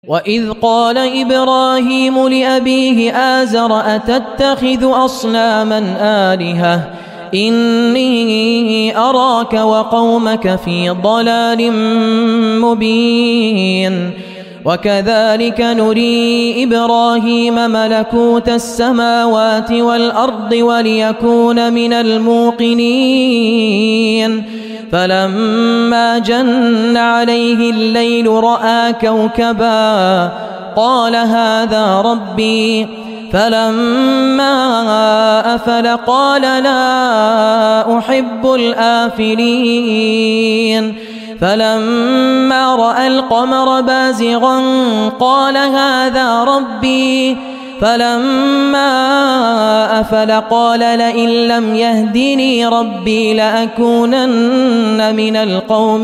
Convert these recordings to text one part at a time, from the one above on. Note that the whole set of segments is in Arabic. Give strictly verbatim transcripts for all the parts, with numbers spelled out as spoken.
وإذ قال إبراهيم لأبيه آزر أتتخذ أصناما آلهة إني أراك وقومك في ضلال مبين وكذلك نري إبراهيم ملكوت السماوات والأرض وليكون من الموقنين فلما جن عليه الليل رأى كوكبا قال هذا ربي فلما أفل قال لا أحب الآفلين فلما رأى القمر بازغا قال هذا ربي فلما أفل قال لئن لم يهدني ربي لأكونن من القوم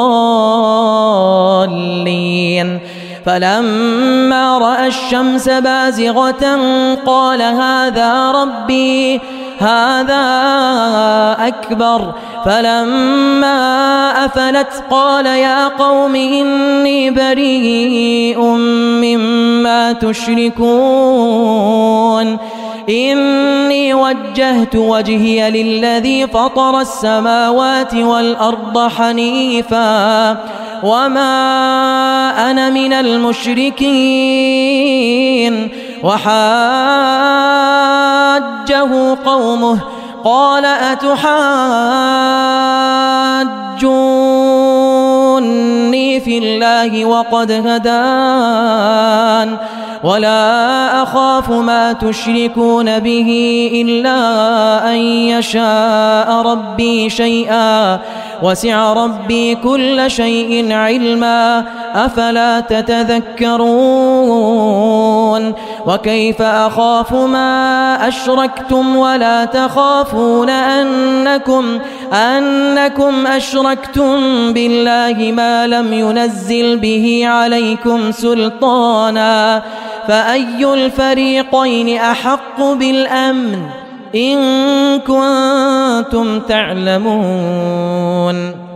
الضالين فلما رأى الشمس بازغة قال هذا ربي هذا أكبر فلما أفلت قال يا قوم إني بريء مما تشركون إني وجهت وجهي للذي فطر السماوات والأرض حنيفا وما أنا من المشركين وحاجه قومه قال أتحاجوني في الله وقد هدان ولا أخاف ما تشركون به إلا أن يشاء ربي شيئا وسع ربي كل شيء علما أفلا تتذكرون وكيف أخاف ما أشركتم ولا تخافون أنكم أنكم أشركتم بالله ما لم ينزل به عليكم سلطانا فأي الفريقين أحق بالأمن إن كنتم تعلمون